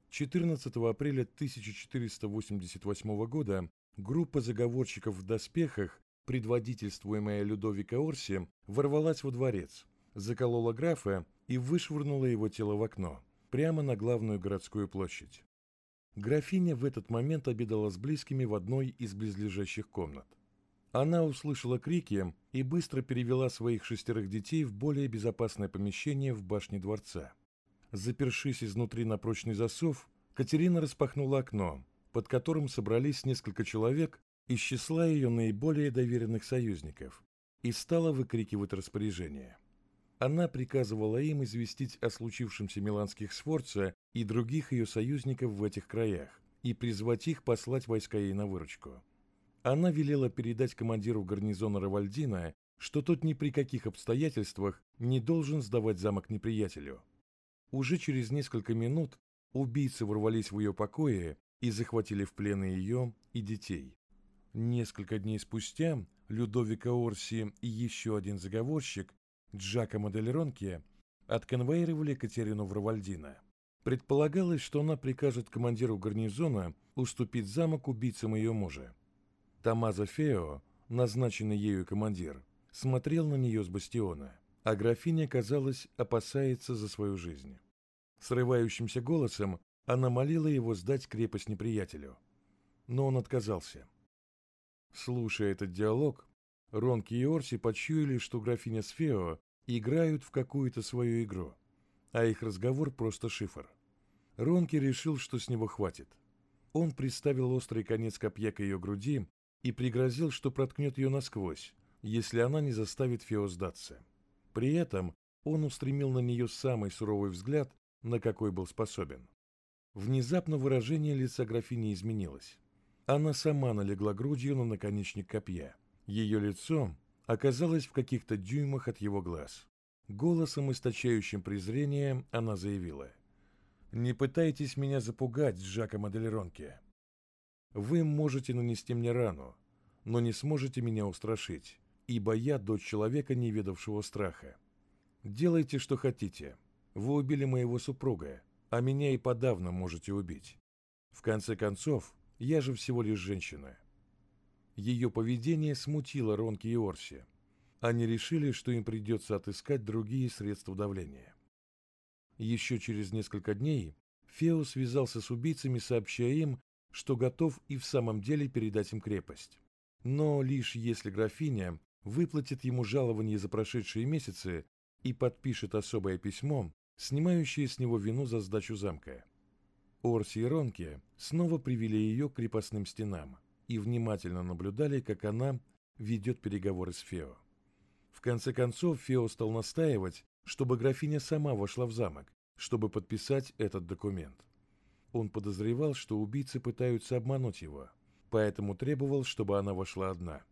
14 апреля 1488 года группа заговорщиков в доспехах, предводительствуемая Людовико Орси, ворвалась во дворец, заколола графа и вышвырнула его тело в окно, прямо на главную городскую площадь. Графиня в этот момент обедала с близкими в одной из близлежащих комнат. Она услышала крики и быстро перевела своих 6 детей в более безопасное помещение в башне дворца. Запершись изнутри на прочный засов, Катерина распахнула окно, под которым собрались несколько человек из числа ее наиболее доверенных союзников, и стала выкрикивать распоряжения. Она приказывала им известить о случившемся миланских Сфорца и других ее союзников в этих краях и призвать их послать войска ей на выручку. Она велела передать командиру гарнизона Равальдина, что тот ни при каких обстоятельствах не должен сдавать замок неприятелю. Уже через несколько минут убийцы ворвались в ее покои и захватили в плен и ее, и детей. Несколько дней спустя Людовико Орси и еще один заговорщик, Джакомо дель Ронке, отконвоировали Катерину в Равальдино. Предполагалось, что она прикажет командиру гарнизона уступить замок убийцам ее мужа. Томмазо Фео, назначенный ею командир, смотрел на нее с бастиона, а графиня, казалось, опасается за свою жизнь. Срывающимся голосом она молила его сдать крепость неприятелю. Но он отказался. Слушая этот диалог, Ронки и Орси почуяли, что графиня с Фео играют в какую-то свою игру, а их разговор просто шифр. Ронки решил, что с него хватит. Он приставил острый конец копья к ее груди и пригрозил, что проткнет ее насквозь, если она не заставит Фео сдаться. При этом он устремил на нее самый суровый взгляд, на какой был способен. Внезапно выражение лица графини изменилось. Она сама налегла грудью на наконечник копья. Ее лицо оказалось в каких-то дюймах от его глаз. Голосом, источающим презрение, она заявила: «Не пытайтесь меня запугать, Джакомо дель Ронке. Вы можете нанести мне рану, но не сможете меня устрашить, ибо я дочь человека, не ведавшего страха. Делайте, что хотите. Вы убили моего супруга, а меня и подавно можете убить. В конце концов, я же всего лишь женщина». Ее поведение смутило Ронки и Орси. Они решили, что им придется отыскать другие средства давления. Еще через несколько дней Фео связался с убийцами, сообщая им, что готов и в самом деле передать им крепость. Но лишь если графиня выплатит ему жалование за прошедшие месяцы и подпишет особое письмо, снимающее с него вину за сдачу замка. Орси и Ронки снова привели ее к крепостным стенам и внимательно наблюдали, как она ведет переговоры с Фео. В конце концов, Фео стал настаивать, чтобы графиня сама вошла в замок, чтобы подписать этот документ. Он подозревал, что убийцы пытаются обмануть его, поэтому требовал, чтобы она вошла одна.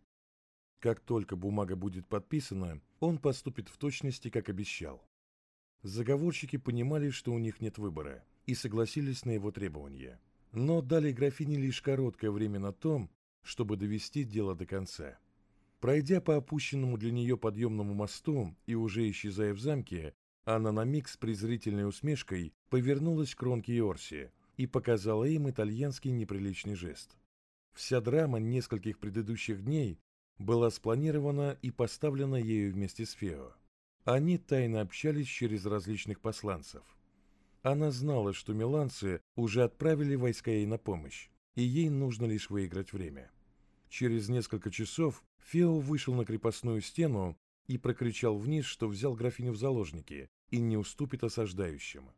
Как только бумага будет подписана, он поступит в точности, как обещал. Заговорщики понимали, что у них нет выбора, и согласились на его требования, но дали графине лишь короткое время на то, чтобы довести дело до конца. Пройдя по опущенному для нее подъемному мосту и уже исчезая в замке, она на миг с презрительной усмешкой повернулась к Ронке и Орси и показала им итальянский неприличный жест. Вся драма нескольких предыдущих дней была спланирована и поставлена ею вместе с Фео. Они тайно общались через различных посланцев. Она знала, что миланцы уже отправили войска ей на помощь, и ей нужно лишь выиграть время. Через несколько часов Фео вышел на крепостную стену и прокричал вниз, что взял графиню в заложники и не уступит осаждающим.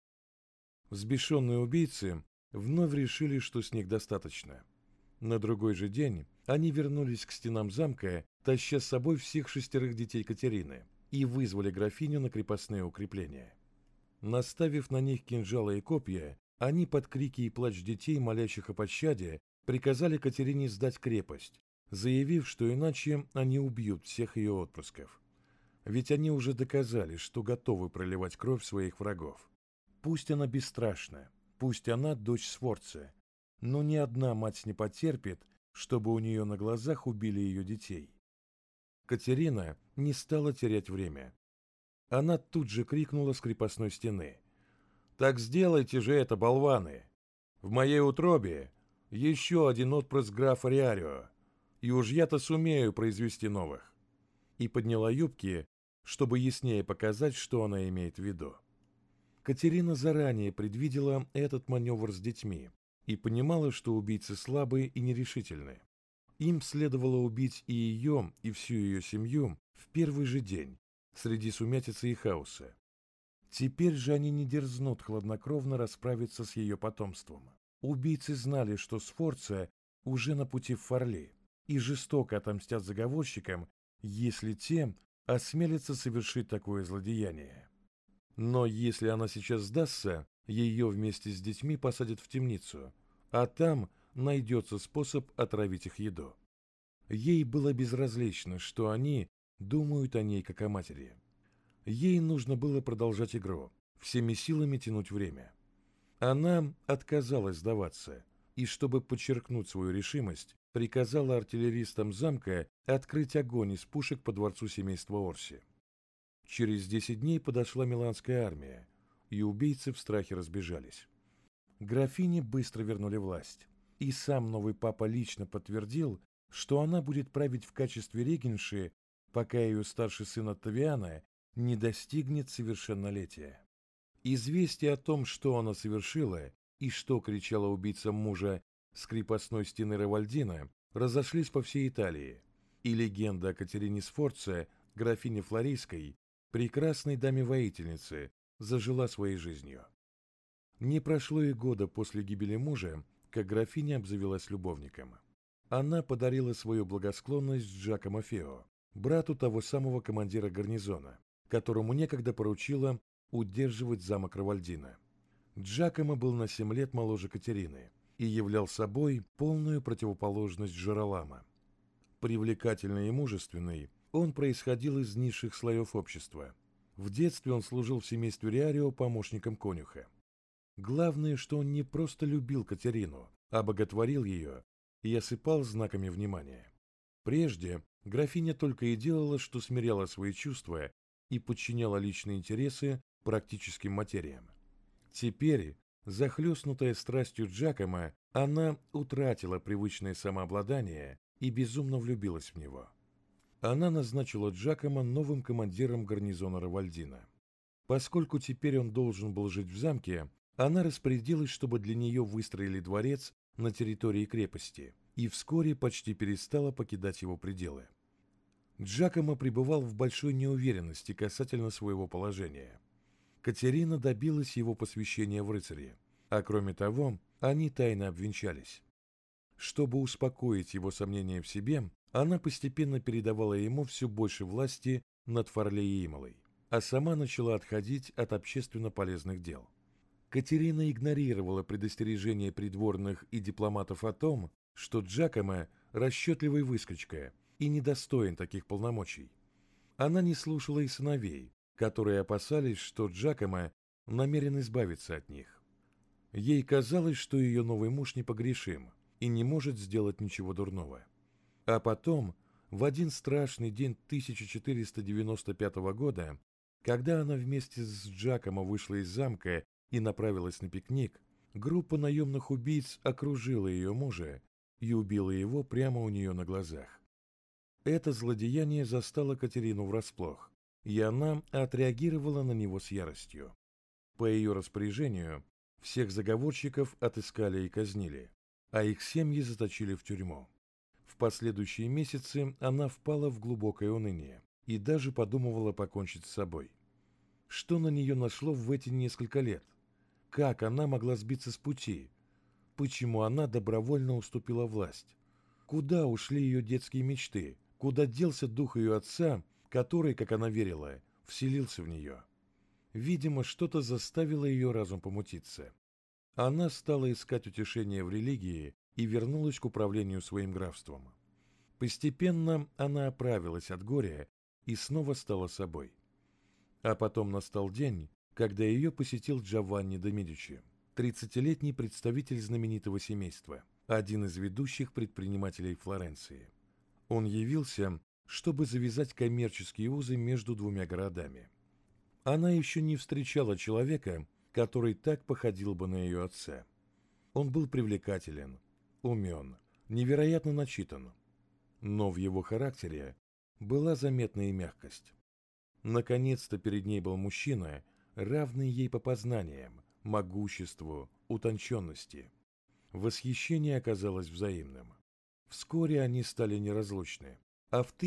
Взбешенные убийцы вновь решили, что с них достаточно. На другой же день они вернулись к стенам замка, таща с собой всех 6 детей Катерины, и вызвали графиню на крепостные укрепления. Наставив на них кинжалы и копья, они под крики и плач детей, молящих о пощаде, приказали Катерине сдать крепость, заявив, что иначе они убьют всех ее отпрысков. Ведь они уже доказали, что готовы проливать кровь своих врагов. Пусть она бесстрашна, пусть она дочь Сфорца, но ни одна мать не потерпит, чтобы у нее на глазах убили ее детей. Катерина не стала терять время. Она тут же крикнула с крепостной стены: «Так сделайте же это, болваны! В моей утробе еще один отпрыск графа Риарио, и уж я-то сумею произвести новых». И подняла юбки, чтобы яснее показать, что она имеет в виду. Катерина заранее предвидела этот маневр с детьми и понимала, что убийцы слабые и нерешительны. Им следовало убить и ее, и всю ее семью в первый же день, среди сумятицы и хаоса. Теперь же они не дерзнут хладнокровно расправиться с ее потомством. Убийцы знали, что Сфорца уже на пути в Форли, и жестоко отомстят заговорщикам, если те осмелятся совершить такое злодеяние. Но если она сейчас сдастся, ее вместе с детьми посадят в темницу, а там найдется способ отравить их еду. Ей было безразлично, что они думают о ней как о матери. Ей нужно было продолжать игру, всеми силами тянуть время. Она отказалась сдаваться, и чтобы подчеркнуть свою решимость, приказала артиллеристам замка открыть огонь из пушек по дворцу семейства Орси. Через 10 дней подошла миланская армия, и убийцы в страхе разбежались. Графине быстро вернули власть, и сам новый папа лично подтвердил, что она будет править в качестве регенши, пока ее старший сын Оттавиано не достигнет совершеннолетия. Известия о том, что она совершила и что кричала убийца мужа с крепостной стены Равальдина, разошлись по всей Италии, и легенда о Катерине Сфорце, графине Флорийской, прекрасной даме-воительнице, зажила своей жизнью. Не прошло и года после гибели мужа, как графиня обзавелась любовником. Она подарила свою благосклонность Джакомо Фео, брату того самого командира гарнизона, которому некогда поручила удерживать замок Равальдина. Джакомо был на 7 лет моложе Катерины и являл собой полную противоположность Джеролама. Привлекательный и мужественный, он происходил из низших слоев общества. В детстве он служил в семействе Риарио помощником конюха. Главное, что он не просто любил Катерину, а боготворил ее и осыпал знаками внимания. Прежде графиня только и делала, что смиряла свои чувства и подчиняла личные интересы практическим материям. Теперь, захлестнутая страстью Джакомо, она утратила привычное самообладание и безумно влюбилась в него. Она назначила Джакомо новым командиром гарнизона Равальдина. Поскольку теперь он должен был жить в замке, она распорядилась, чтобы для нее выстроили дворец на территории крепости, и вскоре почти перестала покидать его пределы. Джакомо пребывал в большой неуверенности касательно своего положения. Катерина добилась его посвящения в рыцари, а кроме того, они тайно обвенчались. Чтобы успокоить его сомнения в себе, она постепенно передавала ему все больше власти над Форле и Имолой, а сама начала отходить от общественно полезных дел. Катерина игнорировала предостережения придворных и дипломатов о том, что Джакомо – расчетливый выскочка и недостоин таких полномочий. Она не слушала и сыновей, которые опасались, что Джакомо намерен избавиться от них. Ей казалось, что ее новый муж непогрешим и не может сделать ничего дурного. А потом, в один страшный день 1495 года, когда она вместе с Джакомо вышла из замка и направилась на пикник, группа наемных убийц окружила ее мужа и убила его прямо у нее на глазах. Это злодеяние застало Катерину врасплох, и она отреагировала на него с яростью. По ее распоряжению всех заговорщиков отыскали и казнили, а их семьи заточили в тюрьму. В последующие месяцы она впала в глубокое уныние и даже подумывала покончить с собой. Что на нее нашло в эти несколько лет? Как она могла сбиться с пути? Почему она добровольно уступила власть? Куда ушли ее детские мечты? Куда делся дух ее отца, который, как она верила, вселился в нее? Видимо, что-то заставило ее разум помутиться. Она стала искать утешение в религии и вернулась к управлению своим графством. Постепенно она оправилась от горя и снова стала собой. А потом настал день, когда ее посетил Джованни де Медичи, 30-летний представитель знаменитого семейства, один из ведущих предпринимателей Флоренции. Он явился, чтобы завязать коммерческие узы между двумя городами. Она еще не встречала человека, который так походил бы на ее отца. Он был привлекателен, умен, невероятно начитан, но в его характере была заметна и мягкость. Наконец-то перед ней был мужчина, равный ей по познаниям, могуществу, утонченности. Восхищение оказалось взаимным. Вскоре они стали неразлучны, а в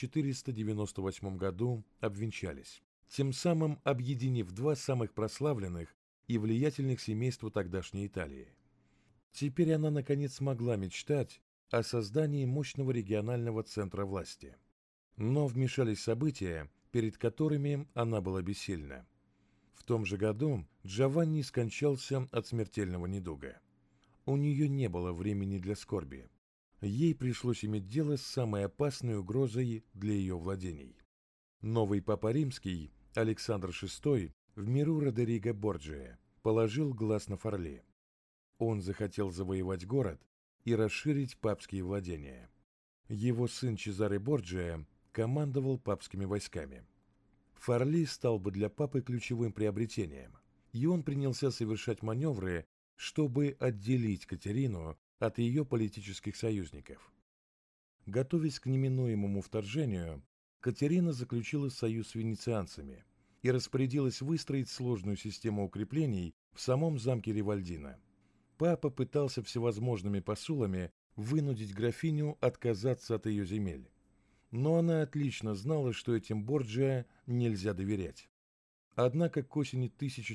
1498 году обвенчались, тем самым объединив два самых прославленных и влиятельных семейства тогдашней Италии. Теперь она наконец могла мечтать о создании мощного регионального центра власти. Но вмешались события, перед которыми она была бессильна. В том же году Джованни скончался от смертельного недуга. У нее не было времени для скорби. Ей пришлось иметь дело с самой опасной угрозой для ее владений. Новый папа римский, Александр VI, в миру Родериго Борджиа, положил глаз на Форли. Он захотел завоевать город и расширить папские владения. Его сын Чезаре Борджиа командовал папскими войсками. Форли стал бы для папы ключевым приобретением, и он принялся совершать маневры, чтобы отделить Катерину от ее политических союзников. Готовясь к неминуемому вторжению, Катерина заключила союз с венецианцами и распорядилась выстроить сложную систему укреплений в самом замке Ривальдино. Папа пытался всевозможными посулами вынудить графиню отказаться от ее земель. Но она отлично знала, что этим Борджиа нельзя доверять. Однако к осени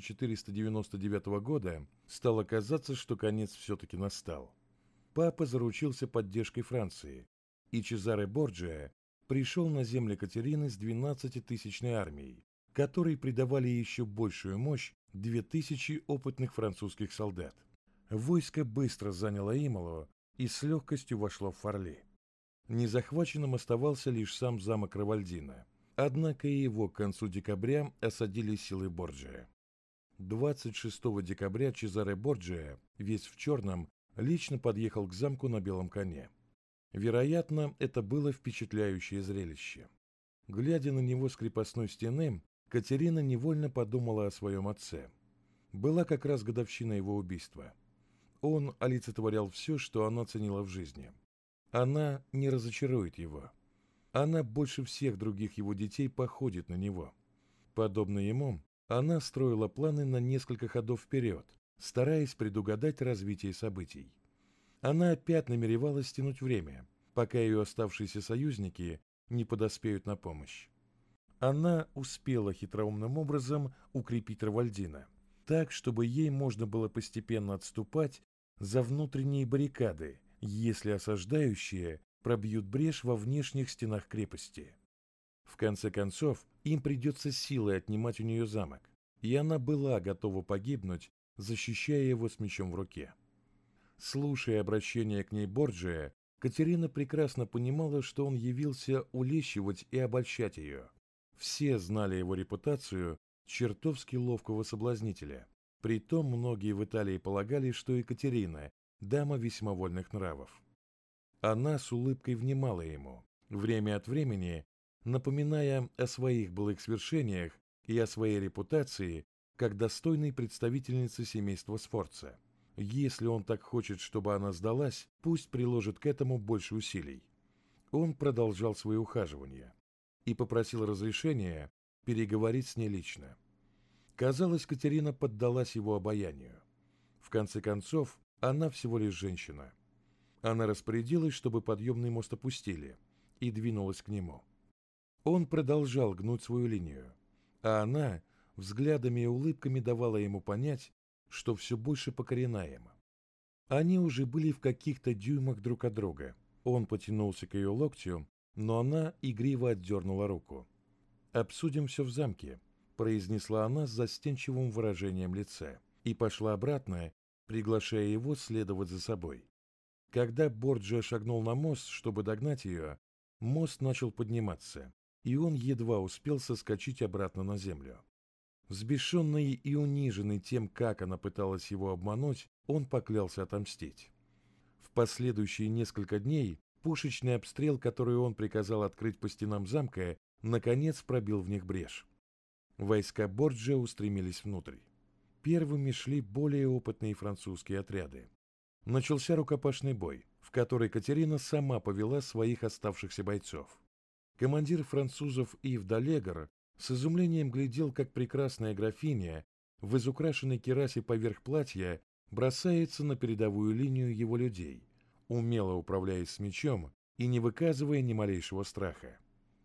1499 года стало казаться, что конец все-таки настал. Папа заручился поддержкой Франции, и Чезаре Борджиа пришел на земли Катерины с 12-тысячной армией, которой придавали еще большую мощь 2000 опытных французских солдат. Войско быстро заняло Имолу и с легкостью вошло в Форли. Незахваченным оставался лишь сам замок Ривальдино, однако и его к концу декабря осадили силы Борджиа. 26 декабря Чезаре Борджиа, весь в черном, лично подъехал к замку на белом коне. Вероятно, это было впечатляющее зрелище. Глядя на него с крепостной стены, Катерина невольно подумала о своем отце. Была как раз годовщина его убийства. Он олицетворял все, что она ценила в жизни. Она не разочарует его. Она больше всех других его детей походит на него. Подобно ему, она строила планы на несколько ходов вперед, стараясь предугадать развитие событий. Она опять намеревалась тянуть время, пока ее оставшиеся союзники не подоспеют на помощь. Она успела хитроумным образом укрепить Ривальдино, так, чтобы ей можно было постепенно отступать за внутренние баррикады, если осаждающие пробьют брешь во внешних стенах крепости. В конце концов, им придется силой отнимать у нее замок, и она была готова погибнуть, защищая его с мечом в руке. Слушая обращение к ней Борджиа, Катерина прекрасно понимала, что он явился улещивать и обольщать ее. Все знали его репутацию чертовски ловкого соблазнителя. Притом многие в Италии полагали, что Екатерина – дама весьма вольных нравов. Она с улыбкой внимала ему, время от времени напоминая о своих былых свершениях и о своей репутации как достойной представительницы семейства Сфорца. Если он так хочет, чтобы она сдалась, пусть приложит к этому больше усилий. Он продолжал свои ухаживания и попросил разрешения переговорить с ней лично. Казалось, Катерина поддалась его обаянию. В конце концов, она всего лишь женщина. Она распорядилась, чтобы подъемный мост опустили, и двинулась к нему. Он продолжал гнуть свою линию, а она взглядами и улыбками давала ему понять, что все больше покорена им. Они уже были в каких-то дюймах друг от друга. Он потянулся к ее локтю, но она игриво отдернула руку. «Обсудим все в замке», — произнесла она с застенчивым выражением лица, и пошла обратно, приглашая его следовать за собой. Когда Борджиа шагнул на мост, чтобы догнать ее, мост начал подниматься, и он едва успел соскочить обратно на землю. Взбешенный и униженный тем, как она пыталась его обмануть, он поклялся отомстить. В последующие несколько дней пушечный обстрел, который он приказал открыть по стенам замка, наконец пробил в них брешь. Войска Борджиа устремились внутрь. Первыми шли более опытные французские отряды. Начался рукопашный бой, в который Катерина сама повела своих оставшихся бойцов. Командир французов Ив Далегр с изумлением глядел, как прекрасная графиня в изукрашенной кирасе поверх платья бросается на передовую линию его людей, умело управляясь с мечом и не выказывая ни малейшего страха.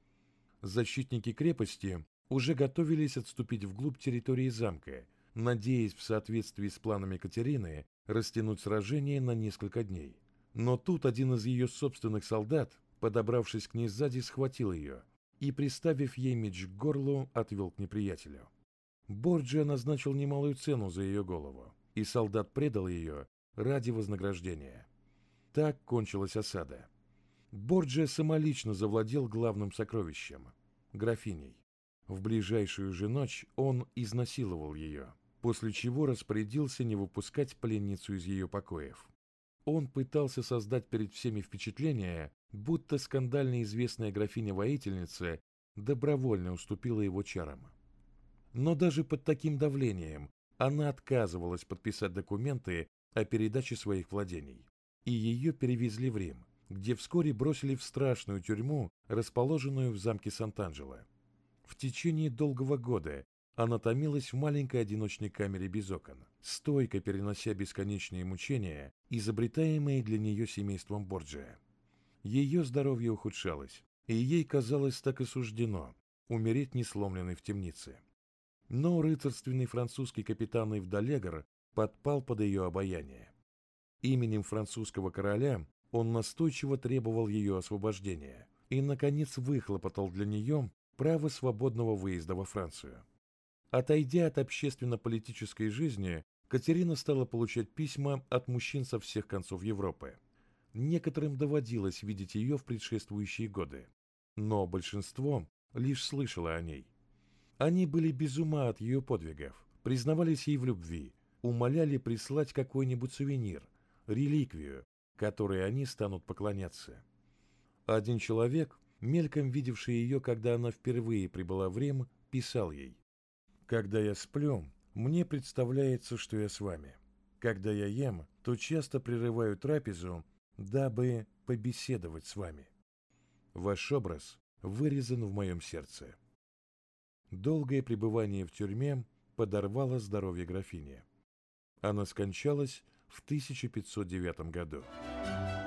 Защитники крепости уже готовились отступить вглубь территории замка, надеясь в соответствии с планами Катерины растянуть сражение на несколько дней. Но тут один из ее собственных солдат, подобравшись к ней сзади, схватил ее и, приставив ей меч к горлу, отвел к неприятелю. Борджиа назначил немалую цену за ее голову, и солдат предал ее ради вознаграждения. Так кончилась осада. Борджиа самолично завладел главным сокровищем – графиней. В ближайшую же ночь он изнасиловал ее, после чего распорядился не выпускать пленницу из ее покоев. Он пытался создать перед всеми впечатление, будто скандально известная графиня-воительница добровольно уступила его чарам. Но даже под таким давлением она отказывалась подписать документы о передаче своих владений, и ее перевезли в Рим, где вскоре бросили в страшную тюрьму, расположенную в замке Сант'Анджело. В течение долгого года она томилась в маленькой одиночной камере без окон, стойко перенося бесконечные мучения, изобретаемые для нее семейством Борджиа. Ее здоровье ухудшалось, и ей казалось, так и суждено умереть несломленной в темнице. Но рыцарственный французский капитан Ив Далегр подпал под ее обаяние. Именем французского короля он настойчиво требовал ее освобождения и, наконец, выхлопотал для нее право свободного выезда во Францию. Отойдя от общественно-политической жизни, Катерина стала получать письма от мужчин со всех концов Европы. Некоторым доводилось видеть ее в предшествующие годы, но большинство лишь слышало о ней. Они были без ума от ее подвигов, признавались ей в любви, умоляли прислать какой-нибудь сувенир, реликвию, которой они станут поклоняться. Один человек, мельком видевший ее, когда она впервые прибыла в Рим, писал ей: «Когда я сплю, мне представляется, что я с вами. Когда я ем, то часто прерываю трапезу, дабы побеседовать с вами. Ваш образ вырезан в моем сердце». Долгое пребывание в тюрьме подорвало здоровье графини. Она скончалась в 1509 году.